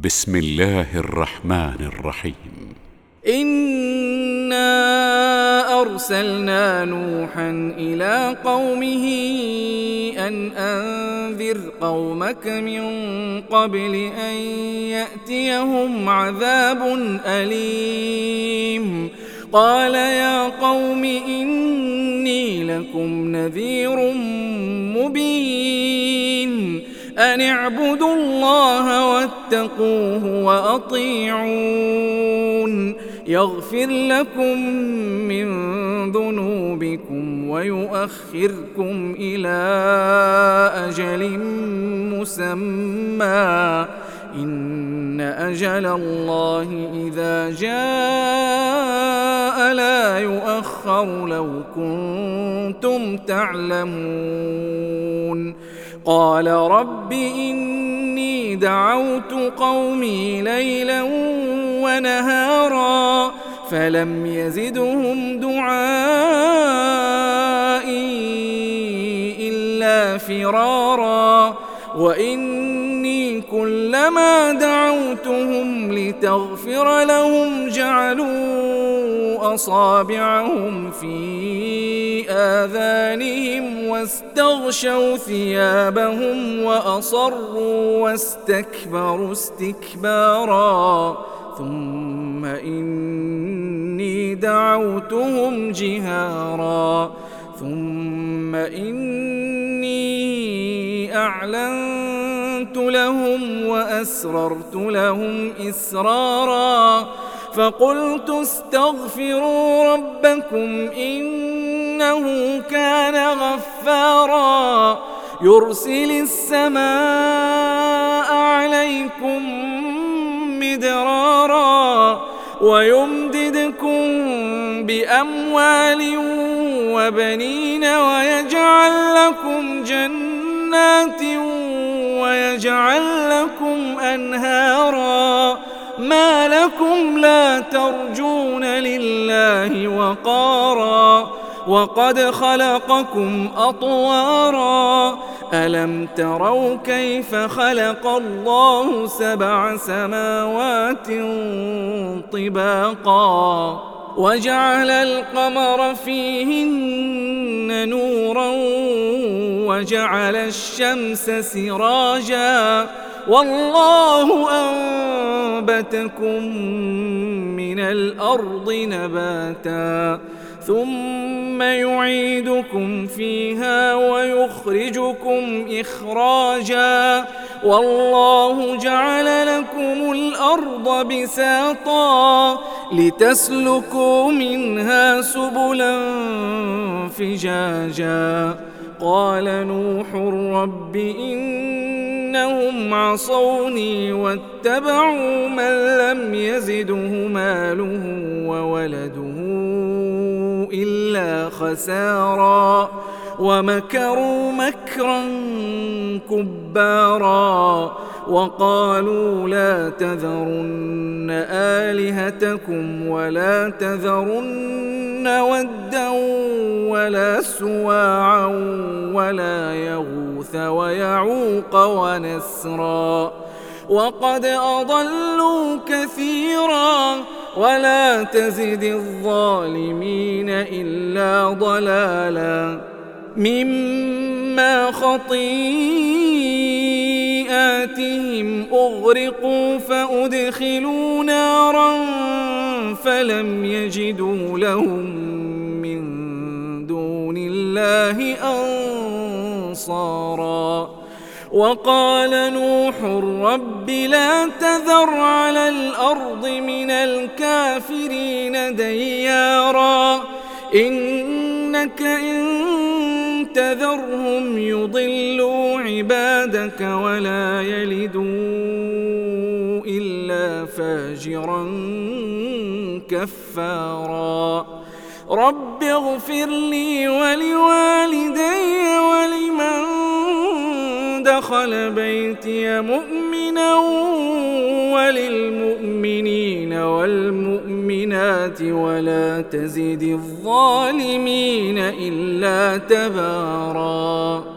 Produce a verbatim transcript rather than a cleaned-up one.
بسم الله الرحمن الرحيم. إنا أرسلنا نوحا إلى قومه أن أنذر قومك من قبل أن يأتيهم عذاب أليم. قال يا قوم إني لكم نذير مبين أن اعبدوا الله واتقوه وأطيعون يغفر لكم من ذنوبكم ويؤخركم إلى أجل مسمى إن أجل الله إذا جاء لا يؤخر لو كنتم تعلمون. قال رب إني دعوت قومي ليلا ونهارا فلم يزدهم دعائي إلا فرارا وإني كلما دعوتهم لتغفر لهم جعلوا أصابعهم في آذانهم واستغشوا ثيابهم وأصروا واستكبروا استكبارا ثم إني دعوتهم جهارا ثم إني أعلنت لهم وأسررت لهم إسرارا فقلت استغفروا ربكم إنه كان غفارا يرسل السماء عليكم مدرارا ويمددكم بأموال وبنين ويجعل لكم جنات ويجعل لكم أنهارا ما لكم لا ترجون لله وقارا وقد خلقكم أطوارا ألم تروا كيف خلق الله سبع سماوات طباقا وجعل القمر فيهن نورا وجعل الشمس سراجا والله أنبتكم من الأرض نباتا ثم يعيدكم فيها ويخرجكم إخراجا والله جعل لكم الأرض بساطا لتسلكوا منها سبلا فجاجا قال نوح رب إنهم عصوني واتبعوا من لم يزده ماله وولده إلا خسارا ومكروا مكرا كبارا وقالوا لا تذرن آلهتكم ولا تذرن ودا ولا سواعا ولا يغوث ويعوق ونسرا وقد أضلوا كثيرا ولا تزد الظالمين إلا ضلالا مما خطيئاتهم أغرقوا فأدخلوا نارا فلم يجدوا لهم من دون الله أنصارا وقال نوح رب لا تذر على الأرض من الكافرين ديارا إنك إن تذرهم يضلوا عبادك ولا يلدوا إلا فاجرا كفارا رب اغفر لي ولوالدي ولمن دخل بيتي مؤمنا وللمؤمنين والمؤمنات ولا تزد الظالمين إلا تبارا.